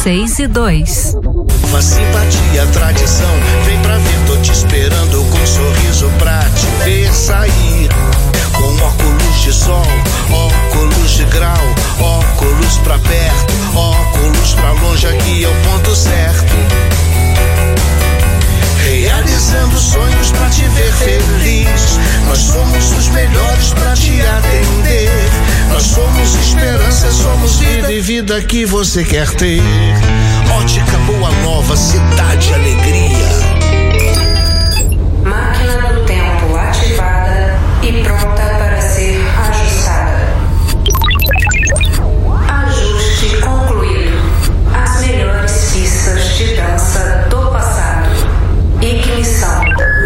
6 e 2. Simpatia, tradição, vem pra ver, tô te esperando com um sorriso pra te ver sair. Com óculos de sol, óculos de grau, óculos pra perto, óculos pra longe, aqui é o ponto certo. Realizando sonhos pra te ver feliz. Nós somos os melhores pra te atender. Nós somos esperança, somos vida e vida que você quer ter. Ótica Boa Nova, cidade alegria. Máquina do tempo ativada e pronta para ser ajustada. Ajuste concluído. As melhores pistas de dança do passado. Ignição.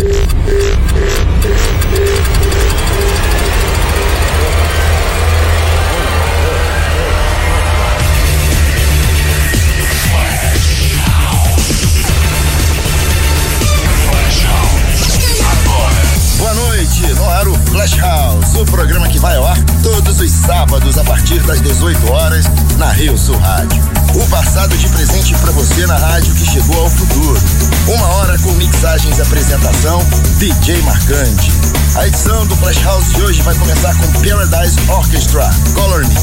Boa noite, no ar o Flash House, o programa que vai ao ar todos os sábados a partir das 18 horas na Rio Sul Rádio. O passado de presente pra você na rádio que chegou ao futuro. 1 hora com mixagens e apresentação, DJ Marcante. A edição do Flash House de hoje vai começar com Paradise Orchestra, Color Me.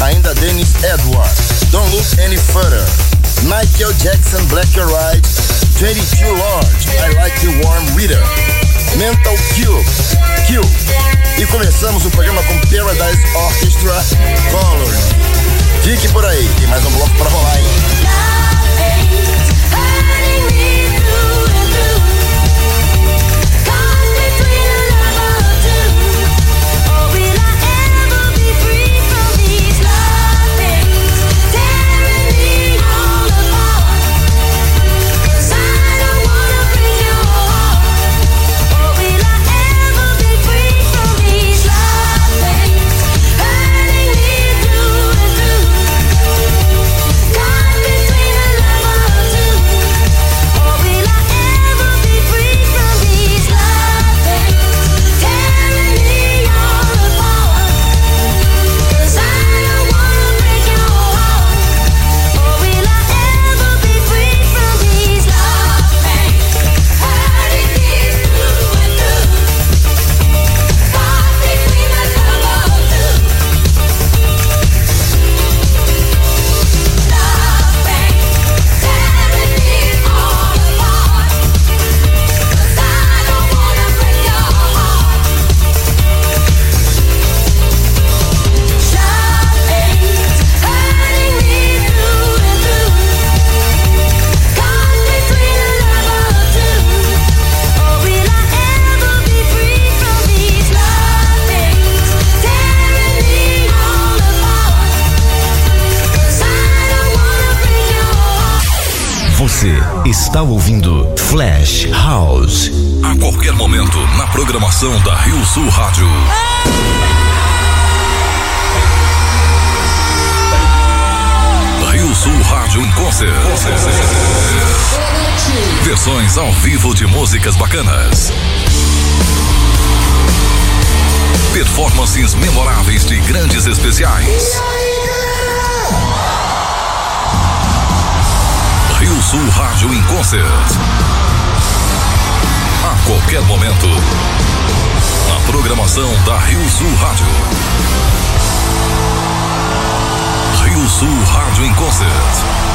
ainda Dennis Edwards, Don't Look Any Further, Michael Jackson, Black or White, 22 Lord, I Like the Warm Weather, Mental Kill. E começamos o programa com Paradise Orchestra, Color. Fique por aí, tem mais um bloco pra rolar, hein? Você está ouvindo Flash House. A qualquer momento, na programação da Rio Sul Rádio. Rio Sul Rádio em Concert. Versões ao vivo de músicas bacanas. Performances memoráveis de grandes especiais. Rio Sul Rádio em Concert. A qualquer momento, na programação da Rio Sul Rádio. Rio Sul Rádio em Concert.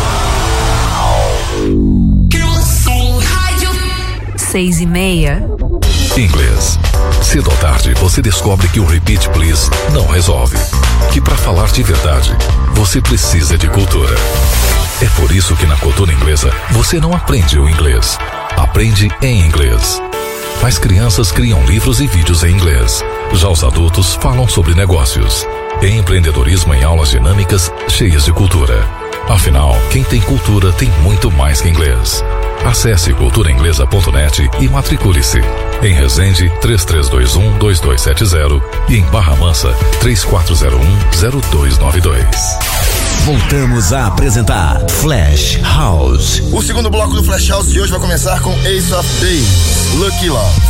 Rio Sul Rádio. 6:30. Inglês. Cedo ou tarde, você descobre que o Repeat Please não resolve. Que para falar de verdade, você precisa de cultura. É por isso que na cultura inglesa, você não aprende o inglês. Aprende em inglês. As crianças criam livros e vídeos em inglês. Já os adultos falam sobre negócios. Empreendedorismo em aulas dinâmicas, cheias de cultura. Afinal, quem tem cultura tem muito mais que inglês. Acesse culturainglesa.net e matricule-se. Em Resende, 3321-2270 e em Barra Mansa, 3401-0292. Voltamos a apresentar Flash House. O segundo bloco do Flash House de hoje vai começar com Ace of Base, Lucky Love.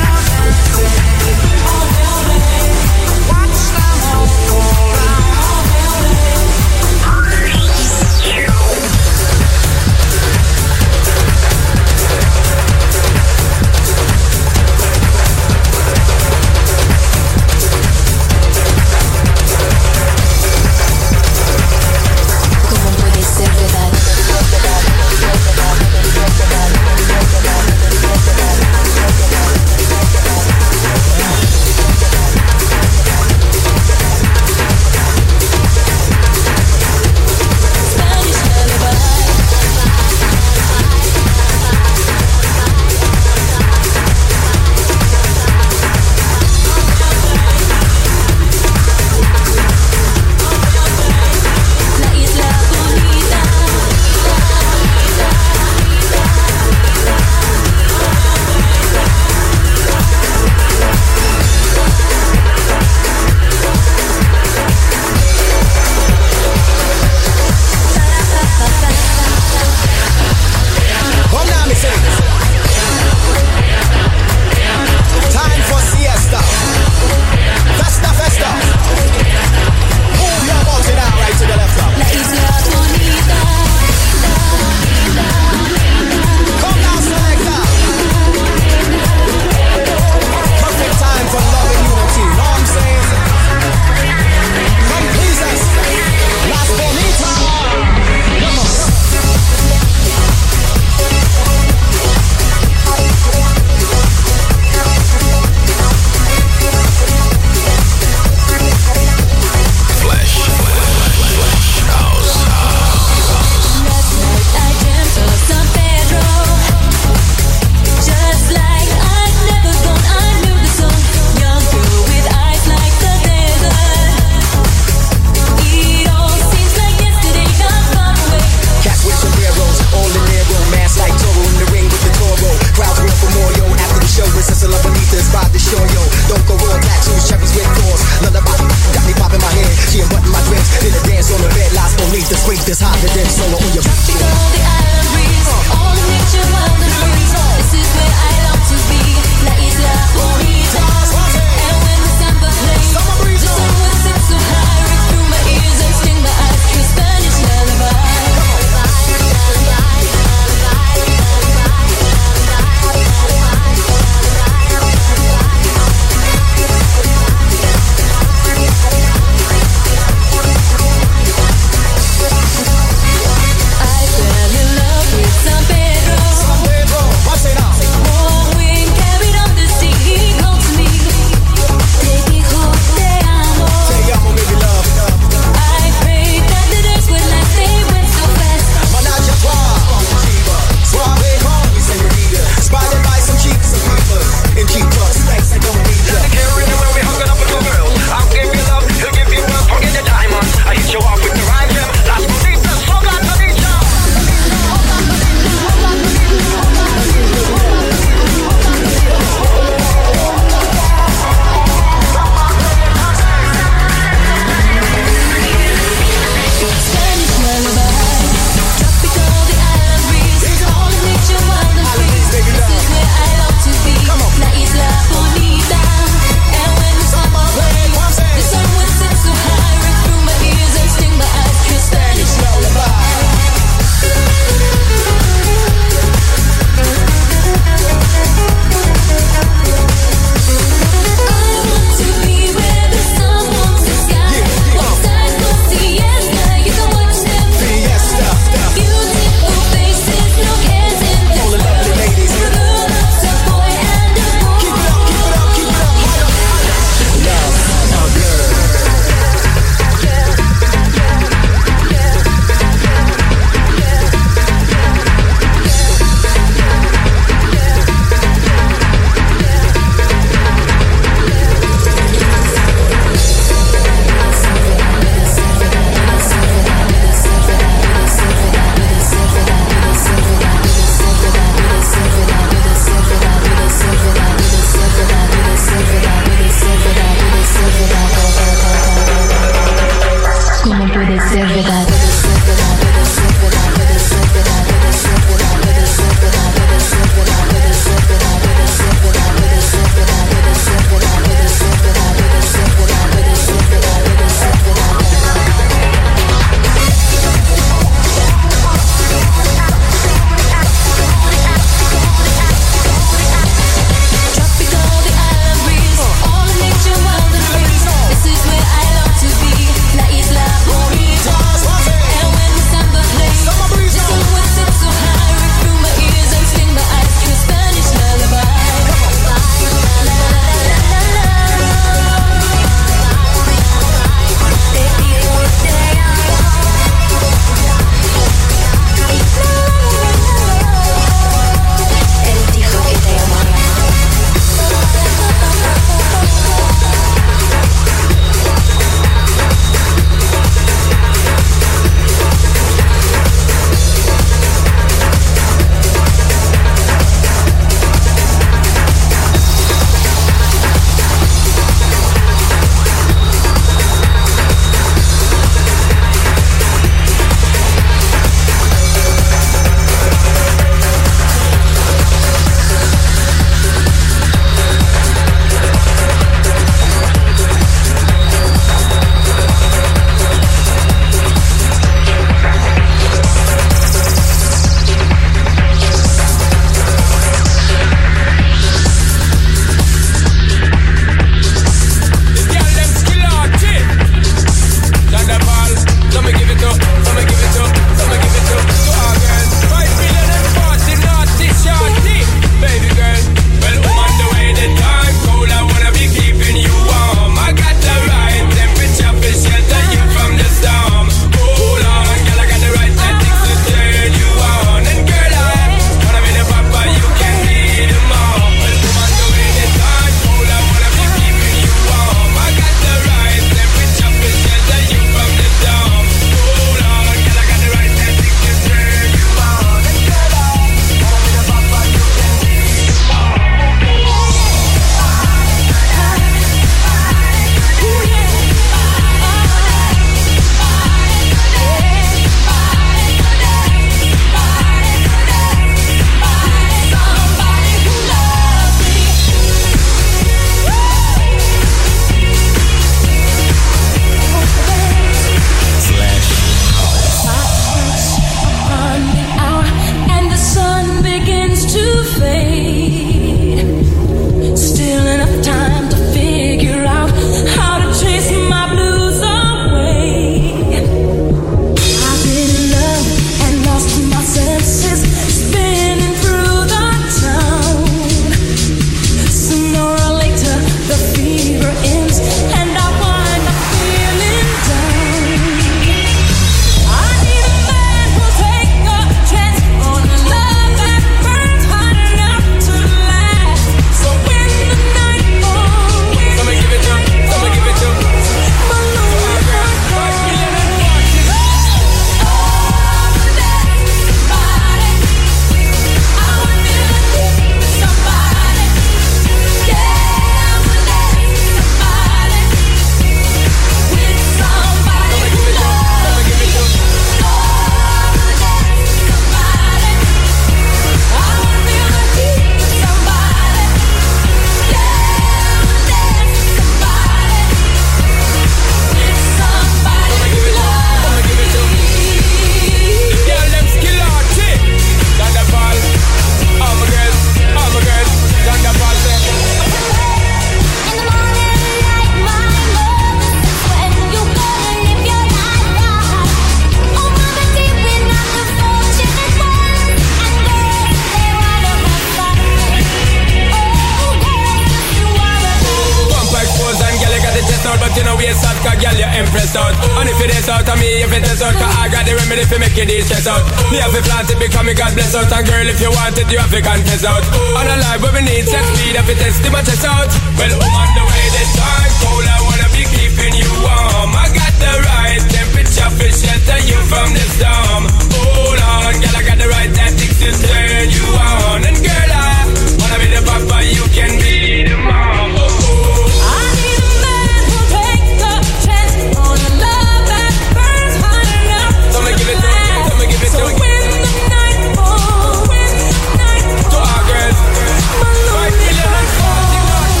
stress out of me if it's out, cause I got the remedy for make you stress out. Me have to plant it because me God bless out, and girl if you want it you have to confess out. On a life where we need sex speed if it test my chest out. Well I'm on the way this time, cold I wanna be keeping you warm. I got the right temperature for shelter you from the storm. Hold on, girl I got the right tactics to turn you on. And girl I wanna be the papa, you can be the mom. I need a man who'll take the chance on a love that burns hot enough. So me give it to you, so me give it to you. So when the night falls, to our girls, my lonely heart falls.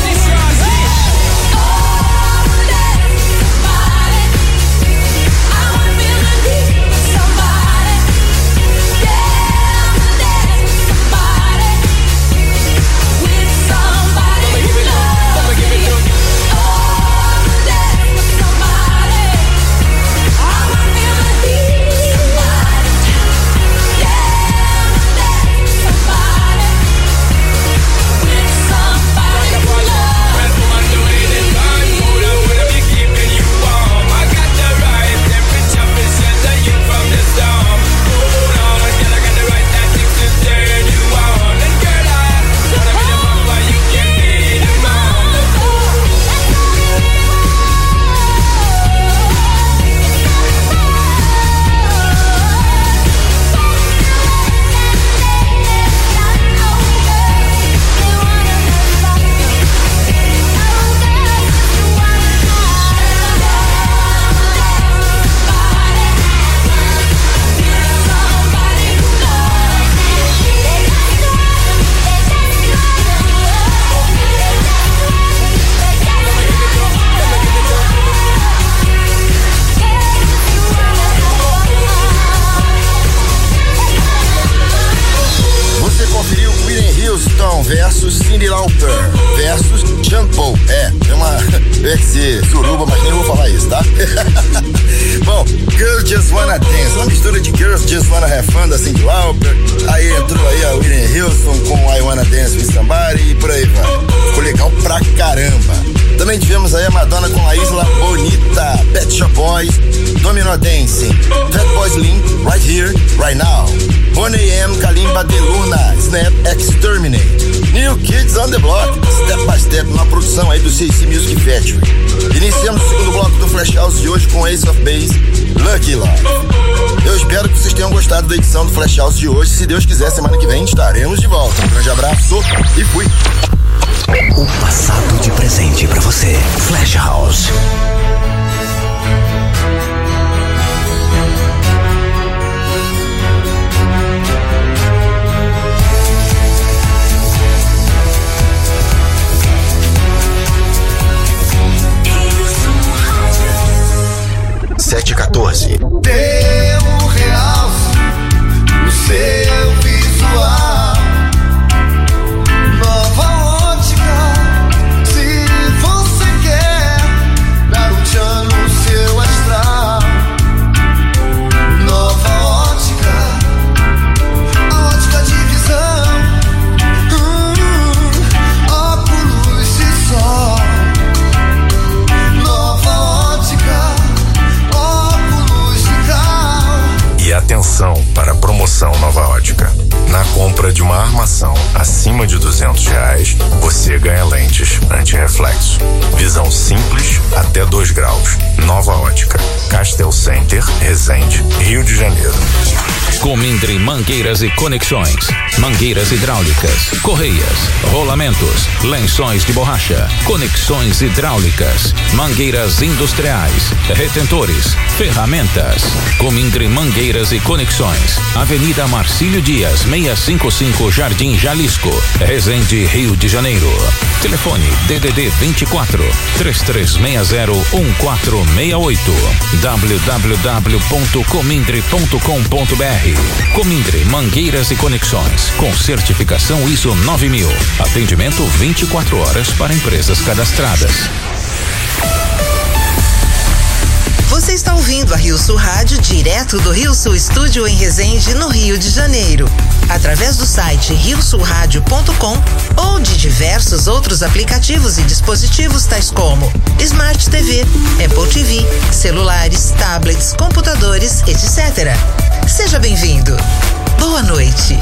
I wanna feel the heat with somebody. Yeah, I'm dancing with somebody. With somebody who loves me. Oh, I'm dancing with somebody. I wanna feel the heat with somebody. Yeah, I'm dancing with somebody. With somebody who loves me. on the way this time, hold on, wanna be keeping you warm. I got the right temperature for shelter you from the storm. Hold on, girl, I got the right tactics to turn you on. And girl, I wanna be the papa, you can be the mom. Você conferiu Whitney Houston versus Cyndi Lauper versus Sean Paul. É uma UFC suruba, mas nem vou falar isso, tá? Bom, Girls Just Wanna Dance, uma mistura de Girls Just Wanna Have Fun da Cyndi Lauper. Aí entrou aí a Whitney Houston com I Wanna Dance With Somebody e por aí vai. Ficou legal pra caramba. Também tivemos aí a Madonna com a Isla Bonita, Pet Shop Boys, Domino Dancing, Fatboy Slim, Right Here, Right Now, Boney M, Kalimba de Luna, Snap Exterminate, New Kids on the Block, Step by Step, uma produção aí do CC Music Factory. Iniciamos o segundo bloco do Flash House de hoje com Ace of Base, Lucky Love. Eu espero que vocês tenham gostado da edição do Flash House de hoje. Se Deus quiser, semana que vem estaremos de volta. Um grande abraço e fui! O passado de presente pra você. Flash House. Sete 14. Demo realce no seu visual. Nova ótica, se você quer dar um tchan no seu astral. Nova ótica, a ótica de visão. Óculos de sol. Nova ótica, óculos de grau. E atenção para a promoção Nova Ótica. Na compra de uma armação acima de R$200, você ganha lentes anti-reflexo. Visão simples até 2 graus. Nova Ótica. Castel Center, Resende, Rio de Janeiro. Comindre Mangueiras e Conexões. Mangueiras hidráulicas, correias, rolamentos, lençóis de borracha, conexões hidráulicas, mangueiras industriais, retentores, ferramentas. Comindre Mangueiras e Conexões. Avenida Marcílio Dias, 655 Jardim Jalisco, Resende, Rio de Janeiro. Telefone DDD 24 3360 1468. www.comindre.com.br. Comindre Mangueiras e Conexões, com certificação ISO 9000. Atendimento 24 horas para empresas cadastradas. Você está ouvindo a Rio Sul Rádio direto do Rio Sul Estúdio em Resende, no Rio de Janeiro. Através do site riosulradio.com ou de diversos outros aplicativos e dispositivos tais como Smart TV, Apple TV, celulares, tablets, computadores, etc. Seja bem-vindo. Boa noite.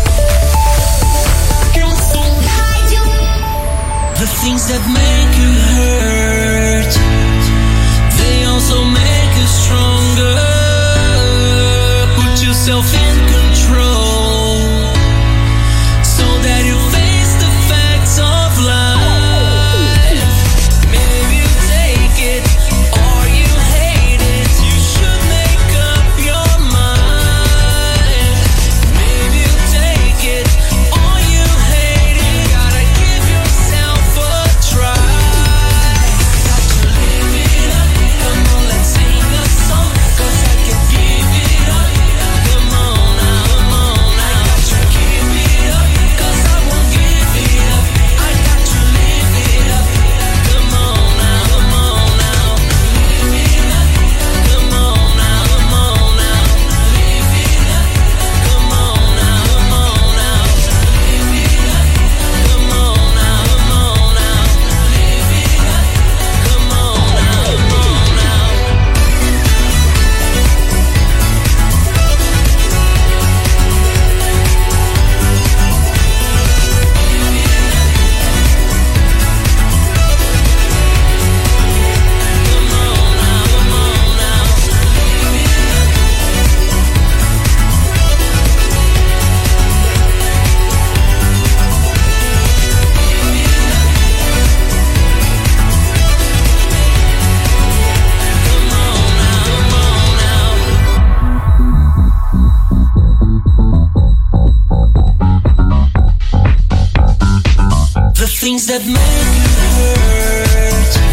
The things that make you hurt, they also make you stronger. Put yourself in control so that you face the facts of life. Maybe you take it or you hate it. You should make up your mind. Maybe you take it or you hate it. You gotta give yourself a try. Got to live it up. Come on, let's sing a song, 'cause I can give it up. Come on now, come on now. Got to give it up, 'cause I won't give it up. I got to live it up. Come on now, come on now. Live it up. Come on now, come on now. Live it up. Come on now, come on now. Live it up. Come on now, come on now. Live it up. Come on now, come on now. The things that make you hurt,